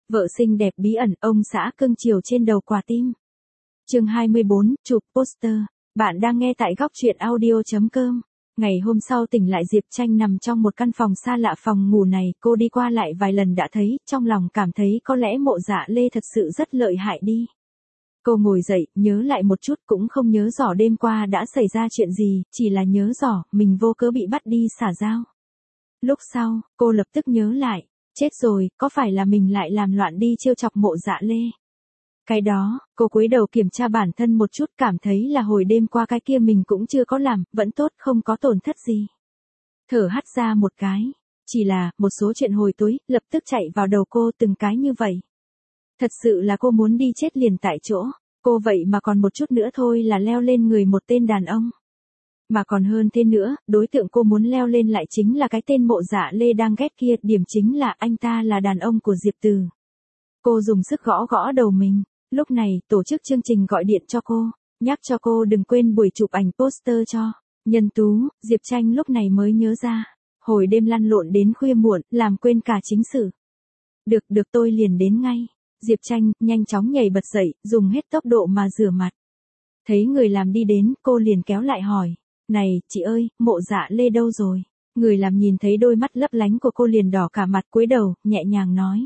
Vợ xinh đẹp bí ẩn, ông xã cưng chiều trên đầu quả tim. Chương 24, chụp poster. Bạn đang nghe tại góc truyện audio.com. Ngày hôm sau tỉnh lại Diệp Tranh nằm trong một căn phòng xa lạ. Phòng ngủ này cô đi qua lại vài lần đã thấy, trong lòng cảm thấy có lẽ Mộ Dạ Lê thật sự rất lợi hại đi. Cô ngồi dậy, nhớ lại một chút, cũng không nhớ rõ đêm qua đã xảy ra chuyện gì, chỉ là nhớ rõ mình vô cớ bị bắt đi xả dao. Lúc sau, cô lập tức nhớ lại, chết rồi, có phải là mình lại làm loạn đi trêu chọc Mộ Dạ Lê? Cái đó, cô cúi đầu kiểm tra bản thân một chút, cảm thấy là hồi đêm qua cái kia mình cũng chưa có làm, vẫn tốt, không có tổn thất gì. Thở hắt ra một cái, chỉ là một số chuyện hồi tối lập tức chạy vào đầu cô từng cái như vậy. Thật sự là cô muốn đi chết liền tại chỗ, cô vậy mà còn một chút nữa thôi là leo lên người một tên đàn ông. Mà còn hơn thế nữa, đối tượng cô muốn leo lên lại chính là cái tên Mộ Dạ Lê đang ghét kia, điểm chính là anh ta là đàn ông của Diệp Từ. Cô dùng sức gõ gõ đầu mình, lúc này tổ chức chương trình gọi điện cho cô, nhắc cho cô đừng quên buổi chụp ảnh poster cho Nhân Tú. Diệp Tranh lúc này mới nhớ ra, hồi đêm lăn lộn đến khuya muộn, làm quên cả chính sự. Được tôi liền đến ngay. Diệp Tranh nhanh chóng nhảy bật dậy, dùng hết tốc độ mà rửa mặt. Thấy người làm đi đến, cô liền kéo lại hỏi, này, chị ơi, Mộ Dạ Lê đâu rồi? Người làm nhìn thấy đôi mắt lấp lánh của cô liền đỏ cả mặt, cúi đầu, nhẹ nhàng nói.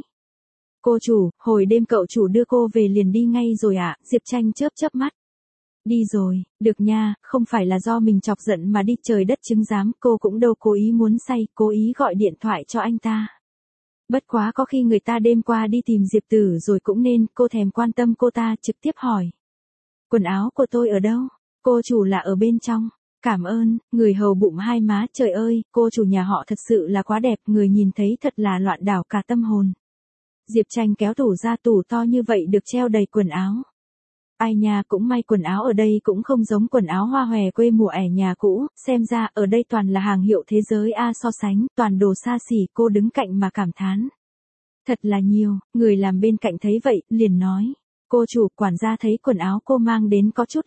Cô chủ, hồi đêm cậu chủ đưa cô về liền đi ngay rồi ạ. Diệp Tranh chớp mắt. Đi rồi, được nha, không phải là do mình chọc giận mà đi, trời đất chứng giám, cô cũng đâu cố ý muốn say, cố ý gọi điện thoại cho anh ta. Bất quá có khi người ta đêm qua đi tìm Diệp Tử rồi cũng nên, cô thèm quan tâm cô ta, trực tiếp hỏi. Quần áo của tôi ở đâu? Cô chủ là ở bên trong. Cảm ơn. Người hầu bụng hai má, trời ơi, cô chủ nhà họ thật sự là quá đẹp, người nhìn thấy thật là loạn đảo cả tâm hồn. Diệp Tranh kéo tủ ra, tủ to như vậy được treo đầy quần áo. Ai nha, cũng may quần áo ở đây cũng không giống quần áo hoa hòe quê mùa ẻ nhà cũ, xem ra ở đây toàn là hàng hiệu thế giới a, so sánh, toàn đồ xa xỉ. Cô đứng cạnh mà cảm thán. Thật là nhiều. Người làm bên cạnh thấy vậy, liền nói. Cô chủ, quản gia thấy quần áo cô mang đến có chút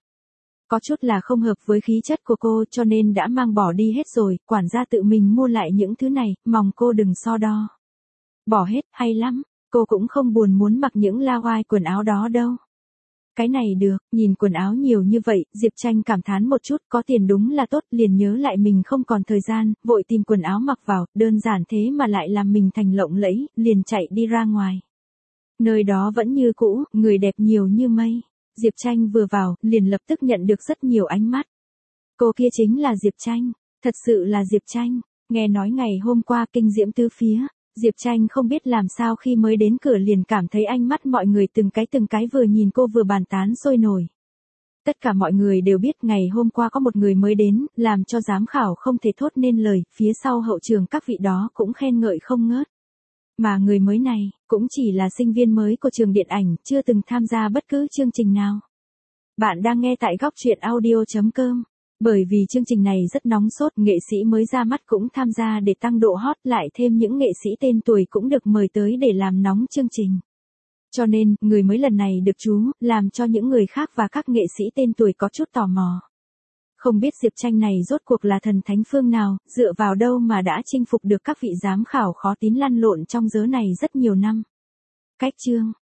là không hợp với khí chất của cô, cho nên đã mang bỏ đi hết rồi, quản gia tự mình mua lại những thứ này, mong cô đừng so đo. Bỏ hết, hay lắm, cô cũng không buồn muốn mặc những la oai quần áo đó đâu. Cái này được, nhìn quần áo nhiều như vậy, Diệp Tranh cảm thán một chút, có tiền đúng là tốt, liền nhớ lại mình không còn thời gian, vội tìm quần áo mặc vào, đơn giản thế mà lại làm mình thành lộng lẫy, liền chạy đi ra ngoài. Nơi đó vẫn như cũ, người đẹp nhiều như mây. Diệp Tranh vừa vào, liền lập tức nhận được rất nhiều ánh mắt. Cô kia chính là Diệp Tranh, thật sự là Diệp Tranh, nghe nói ngày hôm qua kinh diễm tứ phía. Diệp Tranh không biết làm sao khi mới đến cửa liền cảm thấy ánh mắt mọi người từng cái vừa nhìn cô vừa bàn tán sôi nổi. Tất cả mọi người đều biết ngày hôm qua có một người mới đến, làm cho giám khảo không thể thốt nên lời, phía sau hậu trường các vị đó cũng khen ngợi không ngớt. Mà người mới này, cũng chỉ là sinh viên mới của trường điện ảnh, chưa từng tham gia bất cứ chương trình nào. Bạn đang nghe tại góc truyện audio.com. Bởi vì chương trình này rất nóng sốt, nghệ sĩ mới ra mắt cũng tham gia để tăng độ hot, lại thêm những nghệ sĩ tên tuổi cũng được mời tới để làm nóng chương trình. Cho nên, người mới lần này được chú, làm cho những người khác và các nghệ sĩ tên tuổi có chút tò mò. Không biết Diệp Tranh này rốt cuộc là thần thánh phương nào, dựa vào đâu mà đã chinh phục được các vị giám khảo khó tín lăn lộn trong giới này rất nhiều năm. Cách chương.